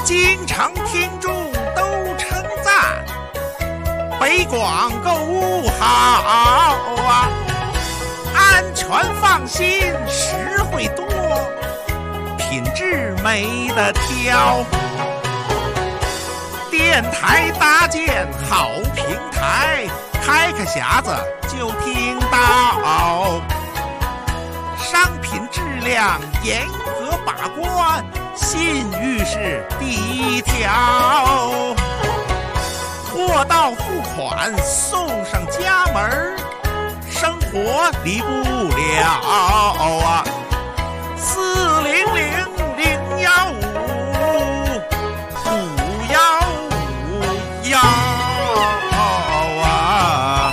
京城听众都称赞，北广购物好啊，安全放心，实惠多，品质没得挑。电台搭建好平台，开个匣子就听到，商品质量严格把关，信誉是第一条。货到付款送上家门，生活离不了啊！400-015-515啊！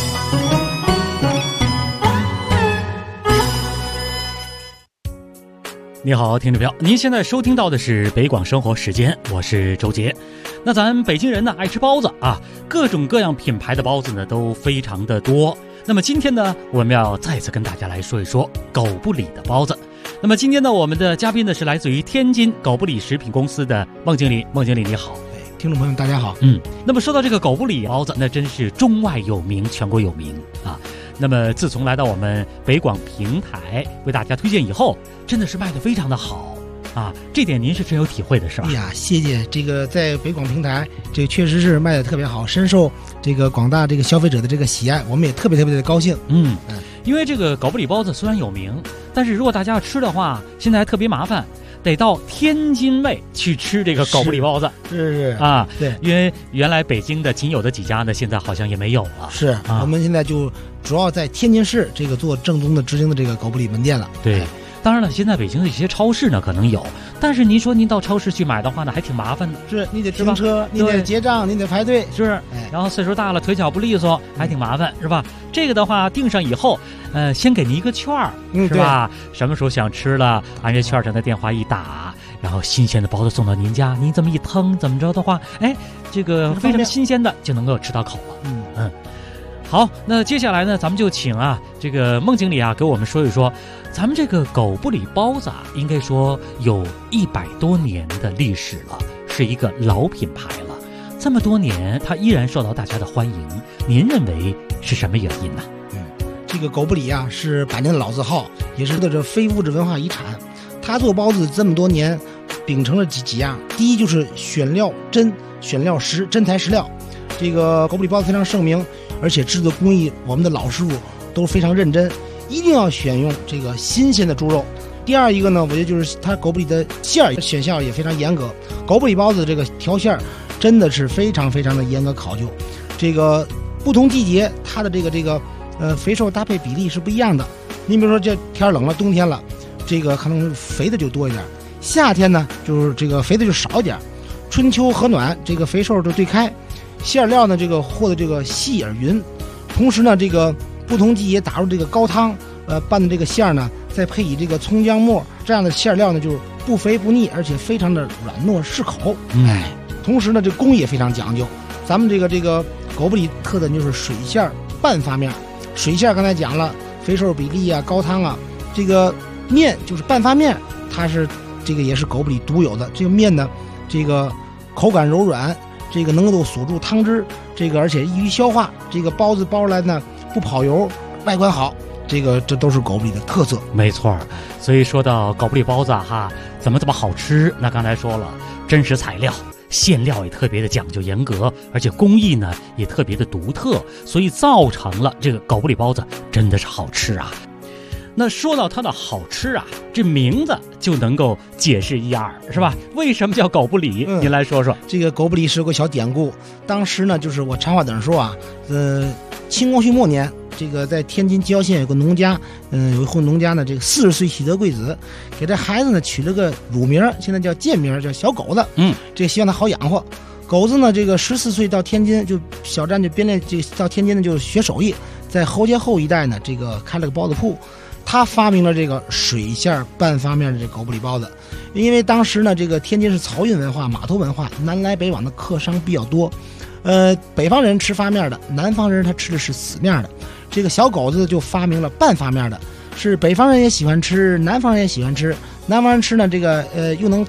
你好，听众朋友，您现在收听到的是北广生活时间，我是周杰。那咱北京人呢爱吃包子啊，各种各样品牌的包子呢都非常的多。那么今天呢，我们要再次跟大家来说一说狗不理的包子。那么今天呢，我们的嘉宾呢是来自于天津狗不理食品公司的孟经理。孟经理你好。 听众朋友大家好。 那么说到这个狗不理包子，那真是中外有名，全国有名啊。那么自从来到我们北广平台为大家推荐以后，真的是卖得非常的好啊，这点您是深有体会的是吧？ 哎呀，谢谢。这个在北广平台，这个确实是卖得特别好，深受这个广大这个消费者的这个喜爱，我们也特别的高兴。 因为这个狗不理包子虽然有名，但是如果大家要吃的话，现在还特别麻烦，得到天津卫去吃这个狗不理包子。 是啊， 对， 因为原来北京的仅有的几家呢，现在好像也没有了。 是啊，我们现在就主要在天津市这个做正宗的直营的这个狗不理门店了。 对。当然了，现在北京的一些超市呢可能有，但是您说您到超市去买的话呢，还挺麻烦的。 是，你得停车，你得结账，你得排队， 是。然后岁数大了，腿脚不利索，还挺麻烦，是吧？这个的话订上以后，先给您一个券儿，是吧？什么时候想吃了，按这券上的电话一打，然后新鲜的包子送到您家，您这么一腾，怎么着的话，这个非常新鲜的就能够吃到口了。好，那接下来呢，咱们就请这个孟经理给我们说一说，咱们这个狗不理包子应该说有100多年的历史了，是一个老品牌了。这么多年，它依然受到大家的欢迎，您认为是什么原因呢？ 这个狗不理是100年的老字号，也是这非物质文化遗产。他做包子这么多年，秉承了几样，第一就是选料真，选料实，真材实料。这个狗不理包子非常盛名，而且制作工艺，我们的老师傅都非常认真，一定要选用这个新鲜的猪肉。第二一个呢，我觉得就是它狗不理的馅儿选项也非常严格，狗不理包子这个调馅儿真的是非常非常的严格考究。这个不同季节它的这个肥瘦搭配比例是不一样的。你比如说这天冷了，冬天了，这个可能肥的就多一点，夏天呢就是这个肥的就少一点，春秋和暖这个肥瘦就对开。馅料呢，这个和的这个细而匀，同时呢，这个不同季节打入这个高汤，拌的这个馅呢，再配以这个葱姜末，这样的馅料呢，就是不肥不腻，而且非常的软糯适口。同时呢，这工艺也非常讲究。咱们这个狗不理特点就是水馅半发面，水馅刚才讲了，肥瘦比例高汤这个面就是半发面，它是这个也是狗不理独有的。这个面呢，这个口感柔软。这个能够锁住汤汁，这个而且易于消化，这个包子包出来呢不跑油，外观好，这都是狗不理的特色。 没错，所以说到狗不理包子怎么这么好吃？那刚才说了，真实材料，馅料也特别的讲究严格，而且工艺呢也特别的独特，所以造成了这个狗不理包子真的是好吃啊。那说到它的好吃这名字就能够解释一二，是吧？为什么叫狗不理？您来说说。 这个狗不理是有个小典故，当时呢，就是我长话短说清光绪末年，这个在天津吉辽县有个农家，有一户农家呢，这个40岁喜得贵子，给这孩子呢取了个乳名，现在叫贱名，叫小狗子。这个希望他好养活。狗子呢，这个14岁到天津就小站就编练，这个到天津呢就学手艺，在侯家后一带呢，这个开了个包子铺。他发明了这个水馅半发面的这狗不理包子，因为当时呢，这个天津是漕运文化、码头文化，南来北往的客商比较多。北方人吃发面的，南方人他吃的是死面的。这个小狗子就发明了半发面的，是北方人也喜欢吃，南方人也喜欢吃。南方人吃呢，这个又能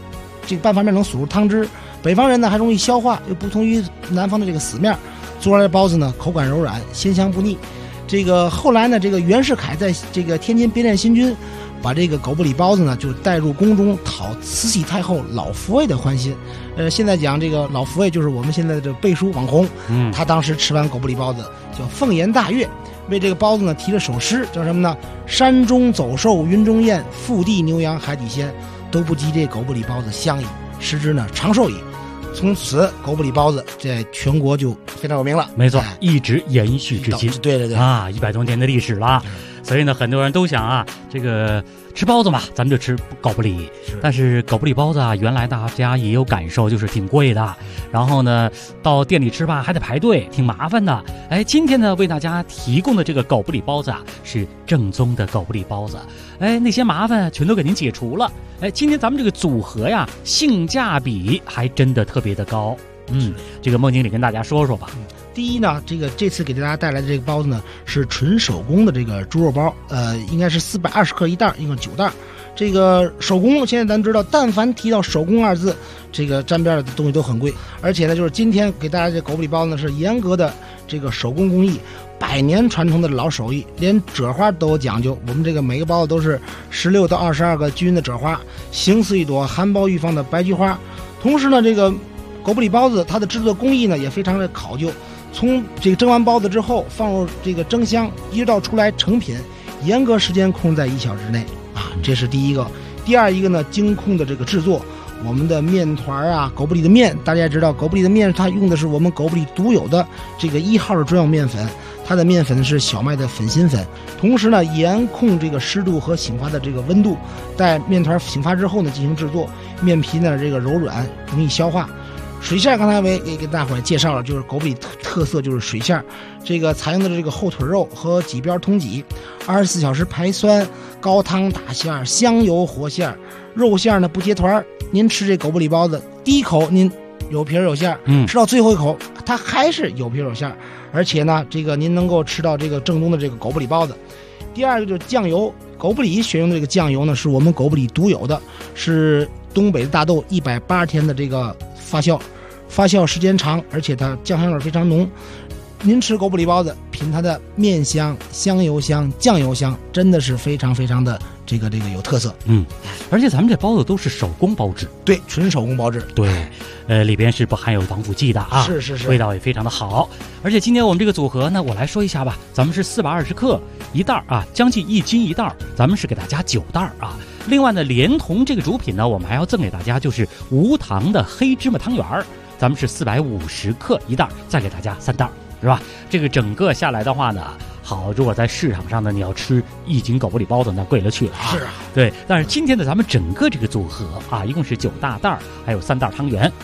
这个半发面能锁入汤汁。北方人呢还容易消化，又不同于南方的这个死面，做出来的包子呢口感柔软，鲜香不腻。这个后来呢，这个袁世凯在这个天津编练新军，把这个狗不理包子呢就带入宫中，讨慈禧太后老福卫的欢心。现在讲这个老福卫就是我们现在的这个背书网红，他当时吃完狗不理包子叫凤颜大悦，为这个包子呢题了首诗，叫什么呢？山中走兽云中雁，腹地牛羊海底鲜，都不及这狗不理包子香矣，食之呢长寿矣。从此狗不理包子在全国就非常有名了。 没错，一直延续至今。 对对对啊，100多年的历史了。所以呢，很多人都想啊，这个吃包子嘛，咱们就吃狗不理。但是狗不理包子啊，原来大家也有感受，就是挺贵的。然后呢，到店里吃吧还得排队，挺麻烦的。哎，今天呢为大家提供的这个狗不理包子啊，是正宗的狗不理包子。哎，那些麻烦全都给您解除了。哎，今天咱们这个组合呀，性价比还真的特别的高。这个孟经理跟大家说说吧。 第一呢，这次给大家带来的这个包子呢是纯手工的这个猪肉包，应该是420克一袋，一共9袋。这个手工，现在咱们知道，但凡提到手工2字，这个沾边的东西都很贵。而且呢，就是今天给大家这狗不理包子呢是严格的这个手工工艺，100年传承的老手艺，连褶花都有讲究。我们这个每个包子都是16到22个均匀的褶花，形似一朵含苞欲放的白菊花。同时呢，这个狗不理包子它的制作工艺呢也非常的考究。从这个蒸完包子之后放入这个蒸箱，一直到出来成品，严格时间控制在1小时内啊，这是第一个。第二一个呢，精控的这个制作，我们的面团啊，狗不理的面，大家也知道，狗不理的面它用的是我们狗不理独有的这个1号的专用面粉，它的面粉是小麦的粉心粉。同时呢，严控这个湿度和醒发的这个温度，待面团醒发之后呢进行制作，面皮呢这个柔软，容易消化。水馅刚才我也给大伙儿介绍了，就是狗不理特色就是水馅，这个采用的这个后腿肉和脊边通脊，24小时排酸，高汤打馅，香油活馅，肉馅呢不结团。您吃这狗不理包子，第一口您有皮有馅，吃到最后一口它还是有皮有馅，而且呢，这个您能够吃到这个正宗的这个狗不理包子。第二个就是酱油，狗不理选用的这个酱油呢是我们狗不理独有的，是东北的大豆180天的这个发酵时间长，而且它酱香味非常浓。您吃狗不理包子，品它的面香、香油香、酱油香，真的是非常非常的这个有特色。 而且咱们这包子都是手工包制， 对，纯手工包制。 对，里边是不含有防腐剂的啊， 是， 味道也非常的好。而且今天我们这个组合呢，我来说一下吧，咱们是420克一袋啊，将近1斤一袋，咱们是给大家9袋啊。另外呢，连同这个主品呢，我们还要赠给大家就是无糖的黑芝麻汤圆，咱们是450克一袋，再给大家3袋，是吧？这个整个下来的话呢，好，如果在市场上呢，你要吃1斤狗不理包子，那贵了去了啊。 是啊， 对。但是今天的咱们整个这个组合啊，一共是9大袋，还有3袋汤圆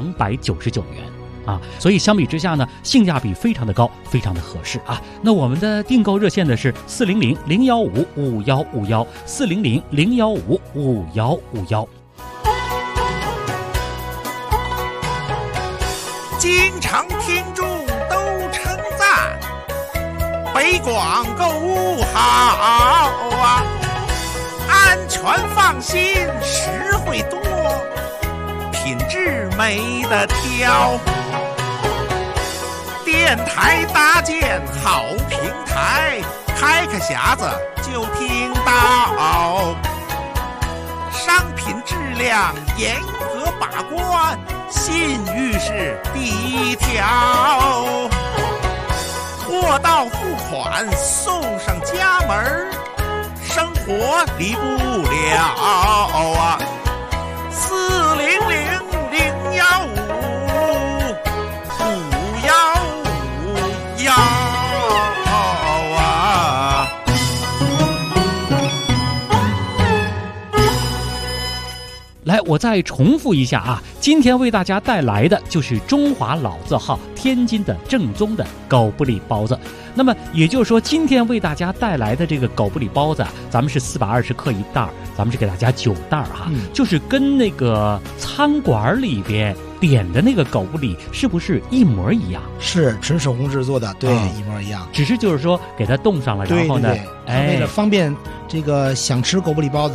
，299元。所以相比之下呢，性价比非常的高，非常的合适啊。那我们的订购热线呢是400-015-5151，400-015-5151。 经常听众都称赞北广购物好啊，安全放心，实惠多，品质没得挑。电台搭建好平台，开个匣子就听到，商品质量严格把关，信誉是第一条。货到付款送上家门，生活离不了啊。400-015-5151啊。 来，我再重复一下啊，今天为大家带来的就是中华老字号天津的正宗的狗不理包子。那么也就是说，今天为大家带来的这个狗不理包子，咱们是420克一袋，咱们是给大家9袋哈，就是跟那个餐馆里边点的那个狗不理是不是一模一样？ 是纯手工制作的，对，一模一样。 只是就是说给它冻上了，然后呢， 为了方便这个想吃狗不理包子，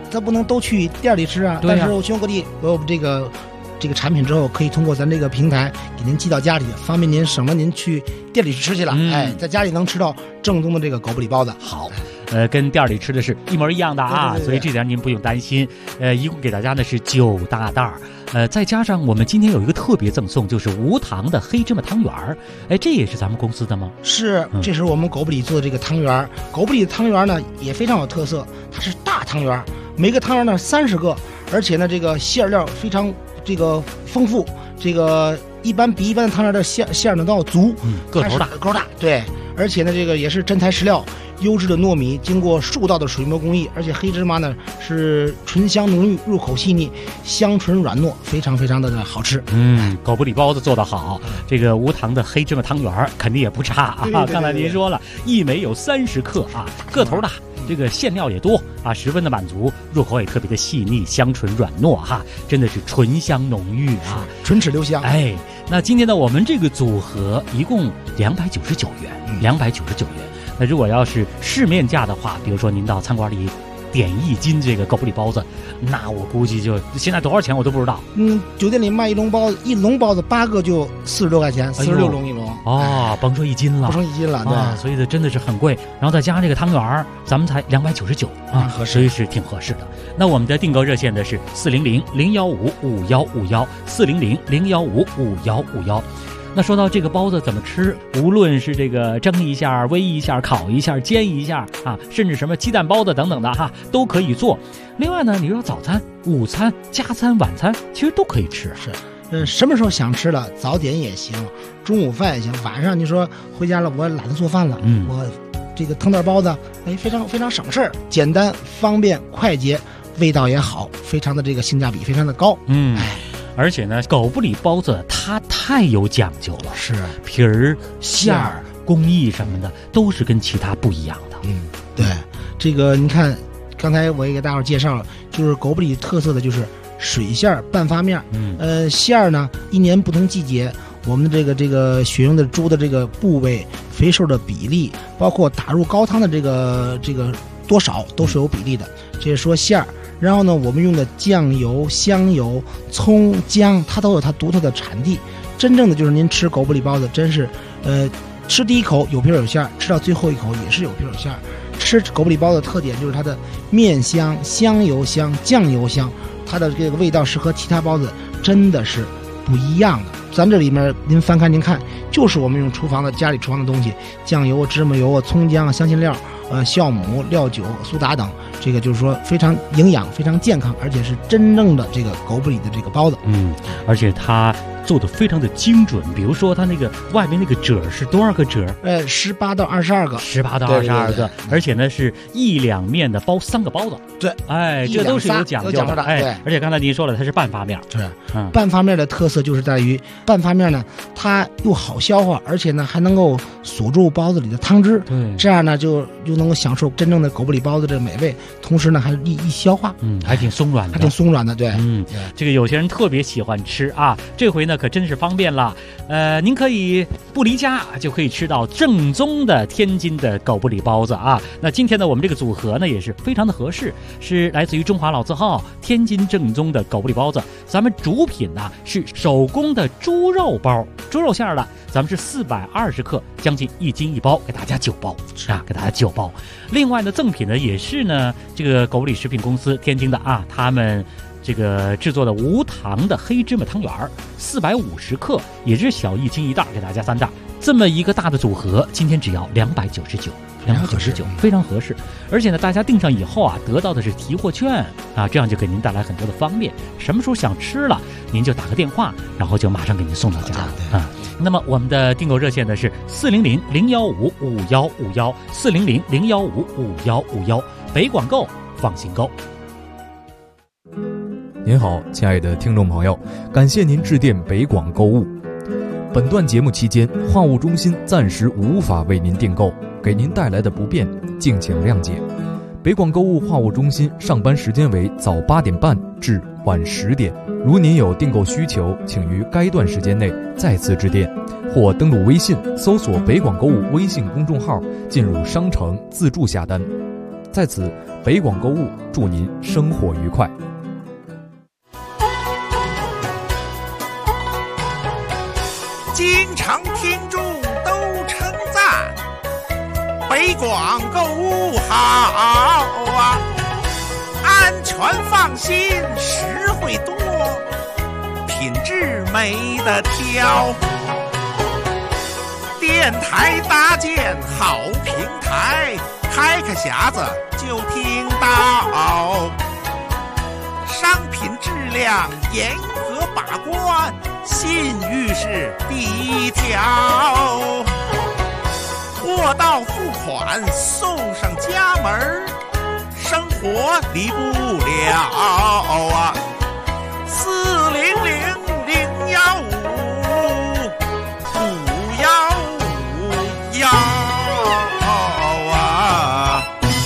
咱不能都去店里吃啊。但是全国各地有这个产品之后，可以通过咱这个平台给您寄到家里，方便您省了您去店里去吃去了。在家里能吃到正宗的这个狗不理包子。 好。跟店里吃的是一模一样的啊， 对， 所以这点您不用担心。一共给大家呢是9大袋再加上我们今天有一个特别赠送，就是无糖的黑芝麻汤圆儿。这也是咱们公司的吗？ 是，这是我们狗不理做的这个汤圆儿。狗不理的汤圆呢也非常有特色，它是大汤圆，每个汤圆呢30个，而且呢这个馅料非常这个丰富，这个比一般的汤圆的馅呢都要足， 个头大， 对，而且呢这个也是真材实料。优质的糯米经过数道的水磨工艺，而且黑芝麻呢是醇香浓郁，入口细腻，香醇软糯，非常非常的好吃。 狗不理包子做得好，这个无糖的黑芝麻汤圆肯定也不差啊。 对对对对， 刚才您说了，一枚有30克啊，个头大，这个馅料也多啊，十分的满足，入口也特别的细腻，香醇软糯哈，真的是醇香浓郁啊， 唇齿留香。 那今天呢，我们这个组合一共299元，299元。那如果要是市面价的话，比如说您到餐馆里点1斤这个狗不理包子，那我估计就现在多少钱我都不知道。 酒店里卖一笼包子8个就40多块钱，46笼一笼。 甭说1斤了，对，所以这真的是很贵。然后再加上这个汤圆，咱们才299啊，所以是挺合适的。那我们的订购热线的是400-015-5151，400-015-5151。那说到这个包子怎么吃，无论是这个蒸一下、煨一下、烤一下、煎一下啊，甚至什么鸡蛋包子等等的哈，都可以做。另外呢，你说早餐、午餐、加餐、晚餐，其实都可以吃。 是，什么时候想吃了，早点也行，中午饭也行，晚上你说回家了，我懒得做饭了，我这个腾袋包子，非常非常省事儿，简单方便快捷，味道也好，非常的这个性价比非常的高。 而且呢，狗不理包子它太有讲究了， 是皮儿、馅儿、工艺什么的都是跟其他不一样的。 对，这个你看，刚才我也给大伙介绍了，就是狗不理特色的就是水馅半发面。馅儿呢，一年不同季节，我们的这个选用的猪的这个部位、肥瘦的比例，包括打入高汤的这个多少都是有比例的。这是说馅儿。然后呢，我们用的酱油、香油、葱、姜，它都有它独特的产地。真正的就是您吃狗不理包子，真是，吃第一口有皮有馅，吃到最后一口也是有皮有馅。吃狗不理包子的特点就是它的面香、香油香、酱油香，它的这个味道是和其他包子真的是不一样的。咱这里面您翻开您看，就是我们用家里厨房的东西，酱油、芝麻油、葱姜、香辛料、酵母、料酒、苏打等，这个就是说非常营养、非常健康，而且是真正的这个狗不理的这个包子。 而且它做的非常的精准，比如说它那个外面那个褶是多少个褶 ？18到22个 ，18到22个，而且呢是1两面的包3个包子。 对， 这都是有讲究的。而且刚才您说了，它是半发面。 是，半发面的特色就是在于半发面呢，它又好消化，而且呢还能够锁住包子里的汤汁。这样呢就能够享受真正的狗不理包子的美味，同时呢还易消化。 还挺松软的。 对。 这个有些人特别喜欢吃啊，这回呢可真是方便了。您可以不离家就可以吃到正宗的天津的狗不理包子啊。那今天呢，我们这个组合呢也是非常的合适，是来自于中华老字号天津正宗的狗不理包子。咱们主品呢是手工的猪肉包，猪肉馅的，咱们是420克，将近1斤1包，给大家9包给大家9包。另外呢，赠品呢也是呢这个狗不理食品公司天津的啊，他们这个制作的无糖的黑芝麻汤圆，450克，也是小1斤1袋，给大家3袋。这么一个大的组合，今天只要299，非常合适。而且呢，大家订上以后啊，得到的是提货券啊，这样就给您带来很多的方便。什么时候想吃了，您就打个电话，然后就马上给您送到家了啊。那么我们的订购热线呢是400-015-5151，400-015-5151，北广购放心购。 您好，亲爱的听众朋友，感谢您致电北广购物。本段节目期间，话务中心暂时无法为您订购，给您带来的不便，敬请谅解。北广购物话务中心上班时间为早8点半至晚10点。如您有订购需求，请于该段时间内再次致电，或登录微信搜索北广购物微信公众号，进入商城自助下单。在此， 北广购物祝您生活愉快。 京城听众都称赞，北广购物好啊，安全放心，实惠多，品质没得挑。电台搭建好平台，开开匣子就听到，商品质量严格把关，信誉是第一条。货到付款送上家门，生活离不了啊！400-015-515啊！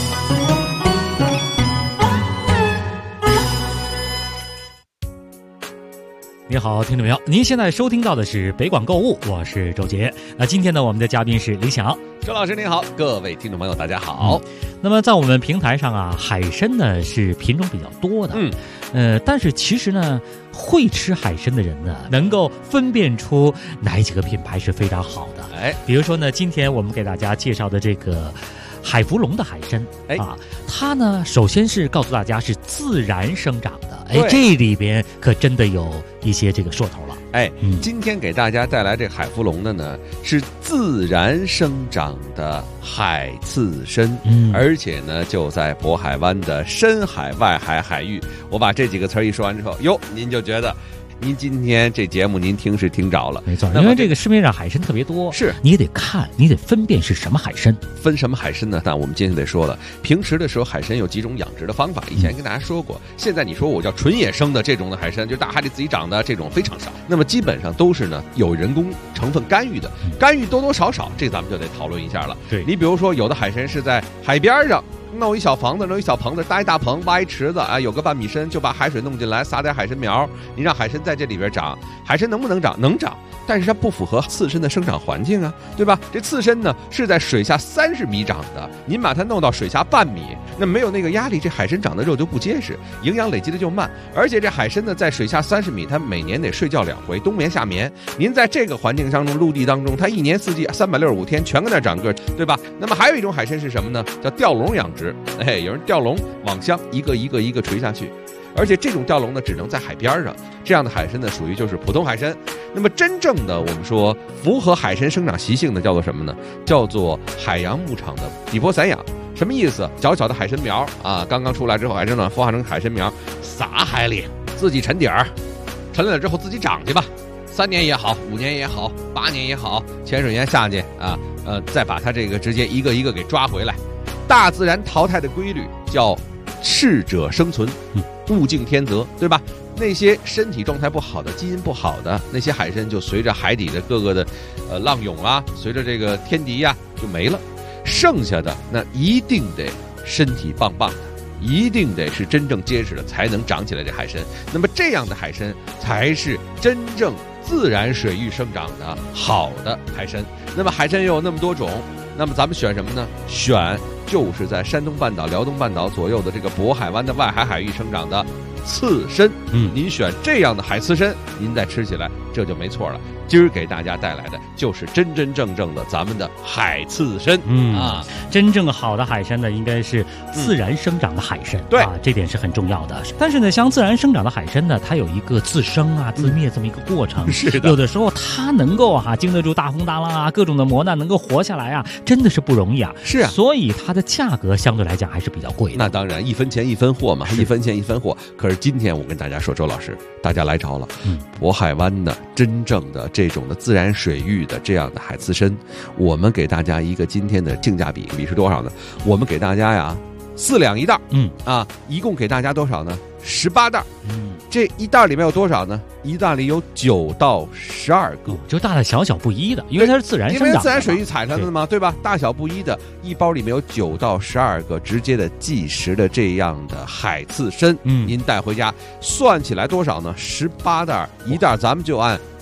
你好，听众朋友，您现在收听到的是北广购物，我是周杰。那今天呢，我们的嘉宾是李想。 周老师您好，各位听众朋友大家好。 那么在我们平台上啊，海参呢是品种比较多的，但是其实呢，会吃海参的人呢，能够分辨出哪几个品牌是非常好的。比如说呢，今天我们给大家介绍的这个海福龙的海参啊，它呢首先是告诉大家是自然生长的，这里边可真的有一些这个说头了。 今天给大家带来这海福龙的呢是自然生长的海刺参，而且呢就在渤海湾的深海外海海域。我把这几个词一说完之后，您就觉得您今天这节目您听是听着了。 没错，因为这个市面上海参特别多， 是你也得看，你得分辨是什么海参。 分什么海参呢？但我们今天得说了，平时的时候海参有几种养殖的方法，以前跟大家说过。现在你说我叫纯野生的这种的海参，就是大海里自己长的这种非常少。那么基本上都是呢有人工成分干预的，干预多多少少，这咱们就得讨论一下了。 对， 你比如说有的海参是在海边上弄一小房子，弄一小棚子，搭一大棚，挖一池子啊，有个半米深，就把海水弄进来，撒点海参苗，你让海参在这里边长，海参能不能长？能长，但是它不符合刺参的生长环境啊，对吧？这刺参呢是在水下30米长的，您把它弄到水下半米，那没有那个压力，这海参长的肉就不结实，营养累积的就慢。而且这海参呢在水下30米，它每年得睡觉2回，冬眠夏眠。您在这个环境当中，陆地当中，它一年四季365天全跟那长个，对吧？那么还有一种海参是什么呢？叫吊笼养殖。有人吊笼网箱一个一个垂下去，而且这种吊笼呢只能在海边上，这样的海参呢属于就是普通海参。那么真正的我们说符合海参生长习性的叫做什么呢？叫做海洋牧场的底坡散养。什么意思？小小的海参苗啊，刚刚出来之后，海参卵孵化成海参苗，撒海里，自己沉底儿，沉了之后自己长去吧，3年也好，5年也好，8年也好，潜水员下去啊，再把它这个直接一个一个给抓回来。大自然淘汰的规律叫适者生存，物竞天择，对吧？那些身体状态不好的、基因不好的那些海参，就随着海底的各个的浪涌啊，随着这个天敌呀就没了。剩下的那一定得身体棒棒的，一定得是真正结实的，才能长起来这海参。那么这样的海参才是真正自然水域生长的好的海参。那么海参又有那么多种，那么咱们选什么呢？选就是在山东半岛、辽东半岛左右的这个渤海湾的外海海域生长的刺参。您选这样的海刺参，您再吃起来这就没错了。今儿给大家带来的就是真真正正的咱们的海刺参。 真正好的海参呢，应该是自然生长的海参。 对啊，这点是很重要的。但是呢，像自然生长的海参呢，它有一个自生啊、自灭这么一个过程。 是的， 有的时候它能够经得住大风大浪啊，各种的磨难，能够活下来啊，真的是不容易啊。 是啊， 所以它的价格相对来讲还是比较贵的。 那当然，1分钱1分货嘛，1分钱1分货。可是今天我跟大家说，周老师，大家来着了。渤海湾的真正的这种的自然水域的这样的海刺参，我们给大家一个今天的性价比是多少呢？我们给大家呀4两一袋，一共给大家多少呢？18袋。这一袋里面有多少呢？一袋里有9到12个， 就大大小小不一的，因为它是自然生长的， 因为自然水域采上的嘛，对吧？大小不一的，一包里面有9到12个直接的即食的这样的海刺参，您带回家算起来多少呢？18袋，一袋咱们就按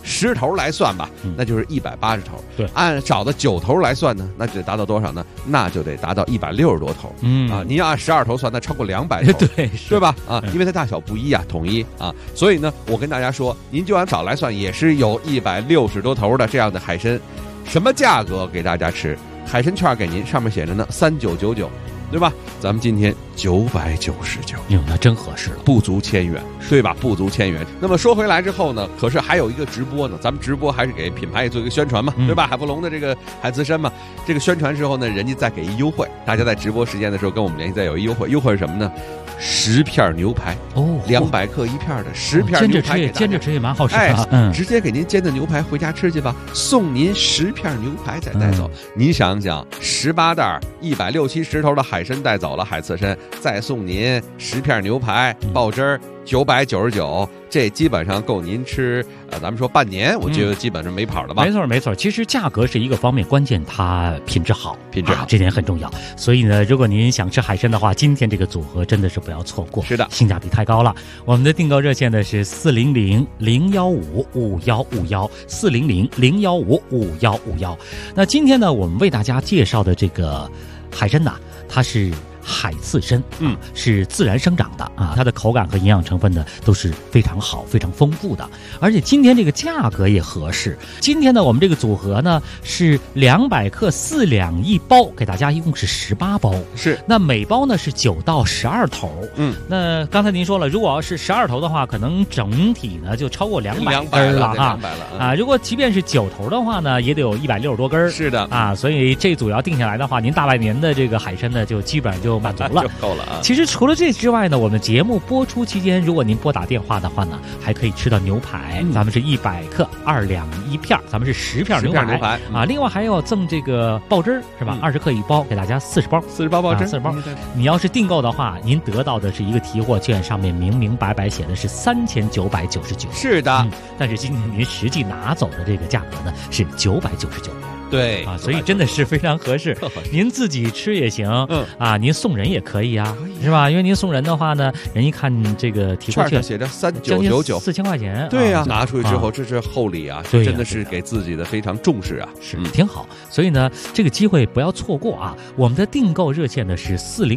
10头来算吧，那就是180头。 对， 按找的9头来算呢，那就得达到多少呢？那就得达到160多头。您要按12头算，那超过200头，对吧？因为它大小不一啊，统一啊，所以呢，我跟大家说，您就按早来算，也是有160多头的这样的海参，什么价格给大家吃？海参券给您，上面写着呢3999，对吧？咱们今天999， 那真合适了， 不足1000元，对吧？不足1000元。那么说回来之后呢，可是还有一个直播呢，咱们直播还是给品牌也做一个宣传嘛，对吧？海福龙的这个海刺参嘛，这个宣传之后呢，人家再给一优惠，大家在直播时间的时候跟我们联系，再有一优惠，优惠是什么呢？10片牛排，200克1片的10片牛排， 煎着吃也蛮好吃的， 直接给您煎的牛排回家吃去吧，送您10片牛排再带走。您想想，18袋160-170头的海参带走了，海刺参再送您10片牛排，爆汁儿999，这基本上够您吃咱们说半年，我觉得基本上没跑了吧？ 没错，其实价格是一个方面，关键它品质好，这点很重要。所以呢，如果您想吃海参的话，今天这个组合真的是不要错过， 是的， 性价比太高了。我们的订购热线呢是400-015-5151，400-015-5151。那今天呢，我们为大家介绍的这个海参呐，它是海刺参，是自然生长的啊，它的口感和营养成分呢都是非常好、非常丰富的，而且今天这个价格也合适。今天呢，我们这个组合呢是200克4两1包，给大家一共是18包， 是。那每包呢是9到12头，那刚才您说了，如果要是12头的话，可能整体呢就超过200根了哈，如果即便是9头的话呢，也得有160多根， 是的啊，所以这组要定下来的话，您大半年的这个海参呢，就基本上就满足了， 就够了啊。 其实除了这之外呢，我们节目播出期间，如果您拨打电话的话呢，还可以吃到牛排，咱们是100克2两1片，咱们是10片牛排啊。另外还要赠这个爆汁是吧？20克1包，给大家40包爆汁 ，40包。你要是订购的话，您得到的是一个提货券，上面明明白白写的是3999。 是的， 但是今天您实际拿走的这个价格呢是999元。 对啊，所以真的是非常合适。您自己吃也行，您送人也可以啊，是吧？因为您送人的话呢，人一看这个提货券写着3999， 4000块钱， 对呀，拿出去之后这是厚礼啊，真的是给自己的非常重视啊， 是挺好。所以呢，这个机会不要错过啊！我们的订购热线呢是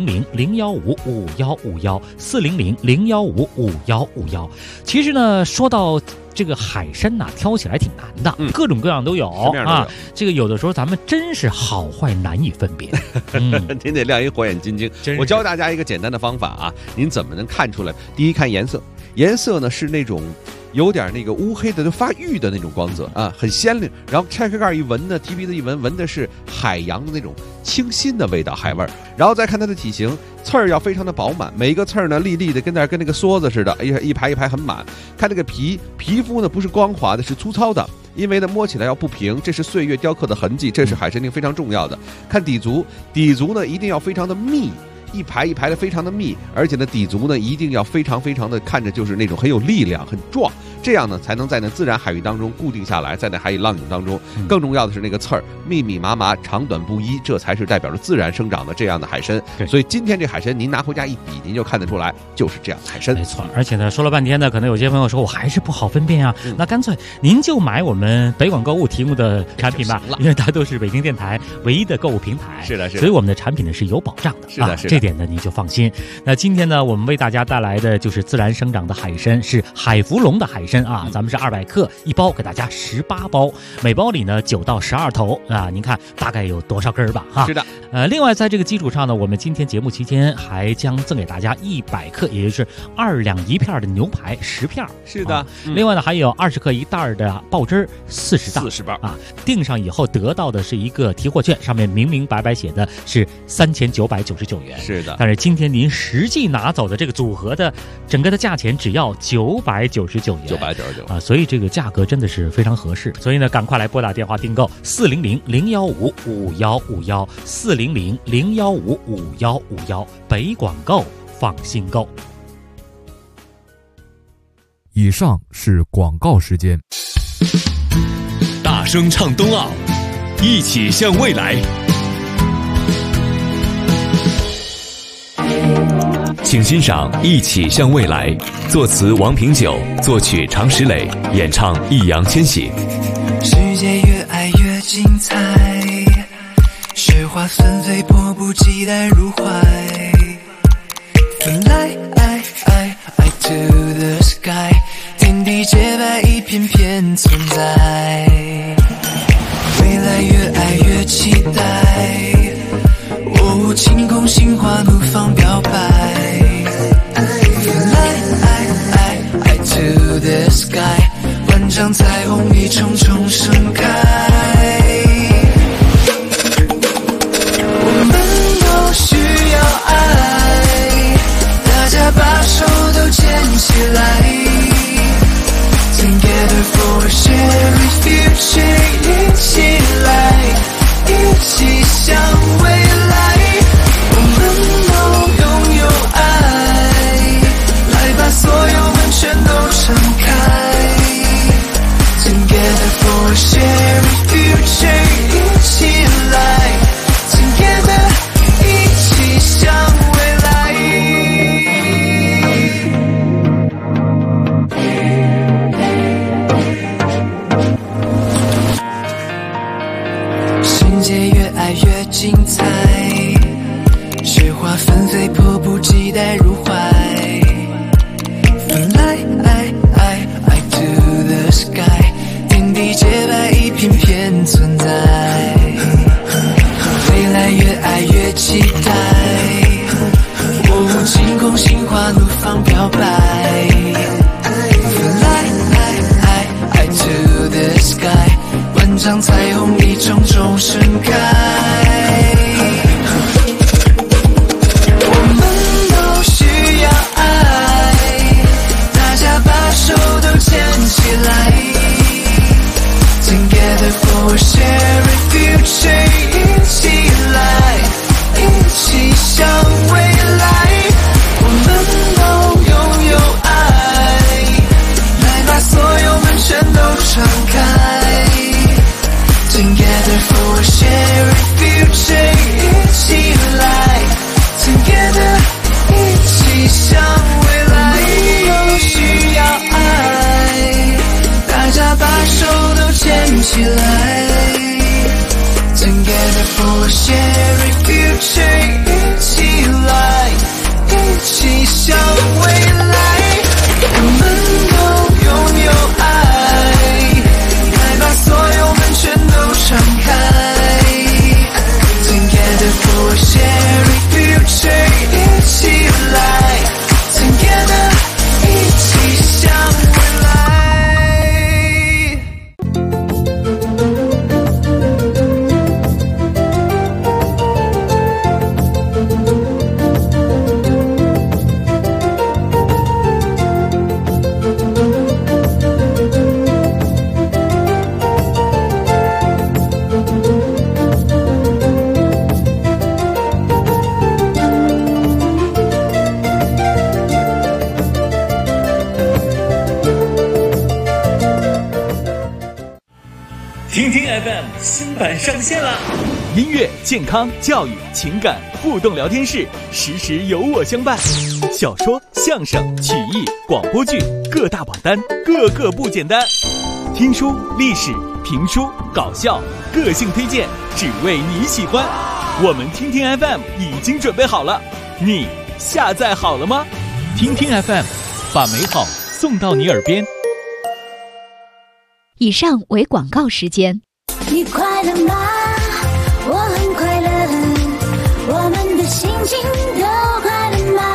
400-015-5151，400-015-5151。其实呢，说到这个海参呐，挑起来挺难的，各种各样都有啊。这个有的时候咱们真是好坏难以分辨， 您得亮一火眼金睛。我教大家一个简单的方法啊，您怎么能看出来？第一，看颜色，颜色呢是那种有点那个乌黑的，就发育的那种光泽啊，很鲜亮。然后拆开盖一闻呢，提鼻子一闻，闻的是海洋的那种清新的味道，海味儿。然后再看它的体型，刺儿要非常的饱满，每一个刺儿呢粒粒的，跟那个梭子似的，一排一排很满。看这个皮肤呢不是光滑的，是粗糙的，因为呢摸起来要不平，这是岁月雕刻的痕迹，这是海参定非常重要的。看底足呢一定要非常的密。一排一排的非常的密，而且呢底足呢一定要非常非常的看着就是那种很有力量很壮，这样呢才能在那自然海域当中固定下来，在那海域浪涌当中。更重要的是那个刺儿密密麻麻长短不一，这才是代表着自然生长的这样的海参。所以今天这海参您拿回家一比，您就看得出来就是这样的海参。 没错，而且呢说了半天呢，可能有些朋友说我还是不好分辨啊，那干脆您就买我们北广购物提供的产品吧，因为它都是北京电台唯一的购物平台。 是的， 所以我们的产品呢是有保障的。 是的， 这点呢你就放心。那今天呢，我们为大家带来的就是自然生长的海参，是海福龙的海参啊，咱们是200克1包，给大家18包，每包里呢9到12头啊，您看大概有多少根吧？哈， 是的。 另外在这个基础上呢，我们今天节目期间还将赠给大家100克，也就是2两1片的牛排10片。 是的。 另外呢，还有20克1袋的爆汁40包啊，订上以后得到的是一个提货券，上面明明白白写的是3999元。 是的。 但是今天您实际拿走的这个组合的整个的价钱只要999元 ，999 啊，所以这个价格真的是非常合适。所以呢，赶快来拨打电话订购400-015-5151，400-015-5151，北广购放心购。 以上是广告时间。 大声唱冬奥，一起向未来。 请欣赏《一起向未来》，作词王平久，作曲常石磊，演唱易烊千玺。 世界越爱越精彩，雪花纷飞，迫不及待入怀。Fly to the sky， 天地洁白，一片片存在。未来越爱越期待，晴空心花怒放表白。Fly to the sky， 万丈彩虹一重重盛开。我们都需要爱，大家把手都牵起来。Together for a shared future， 一起来，一起向未来。我们都拥有爱，来把所有门全都敞开。Together for a shared future， 一起来 ，Together 一起向未来。世界越爱越精彩，雪花纷飞，迫不及待入怀。Fly to the sky， 天地洁白，一片片存在。未来越爱越期待，晴空心花怒放表白。Fly to the sky， 万丈彩虹一重重盛开。Together for a shared future， 一起来，一起向未来。我们都拥有爱，来把所有门全都敞开。Together for a shared future， 一起来 ，Together 一起向未来。都需要爱，大家把手都牵起来。Together for a shared future， 一起来，一起向未来。我们都拥有爱，来把所有门全都敞开。Together for a shared future， 一起来 ，Together 一起向未来。 听听 FM 新版上线啦！ 音乐、健康、教育、情感互动聊天室，时时有我相伴。小说、相声、曲艺、广播剧，各大榜单，个个不简单。听书、历史、评书、搞笑，个性推荐，只为你喜欢。我们听听 FM 已经准备好了，你下载好了吗？听听 FM， 把美好送到你耳边。 以上为广告时间。 你快乐吗？我很快乐，我们的心情都快乐吗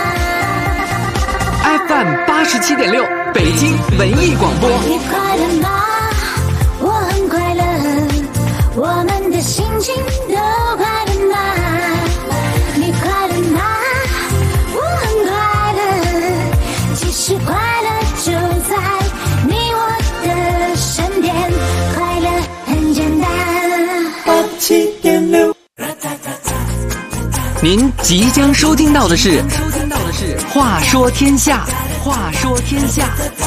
？FM 87.6，北京文艺广播。 你快乐吗？我很快乐，我们的心情都快乐吗？你快乐吗？我很快乐，其实快乐就在你我的身边，快乐很简单。87.6， 您即将收听到的是《话说天下》，话说天下。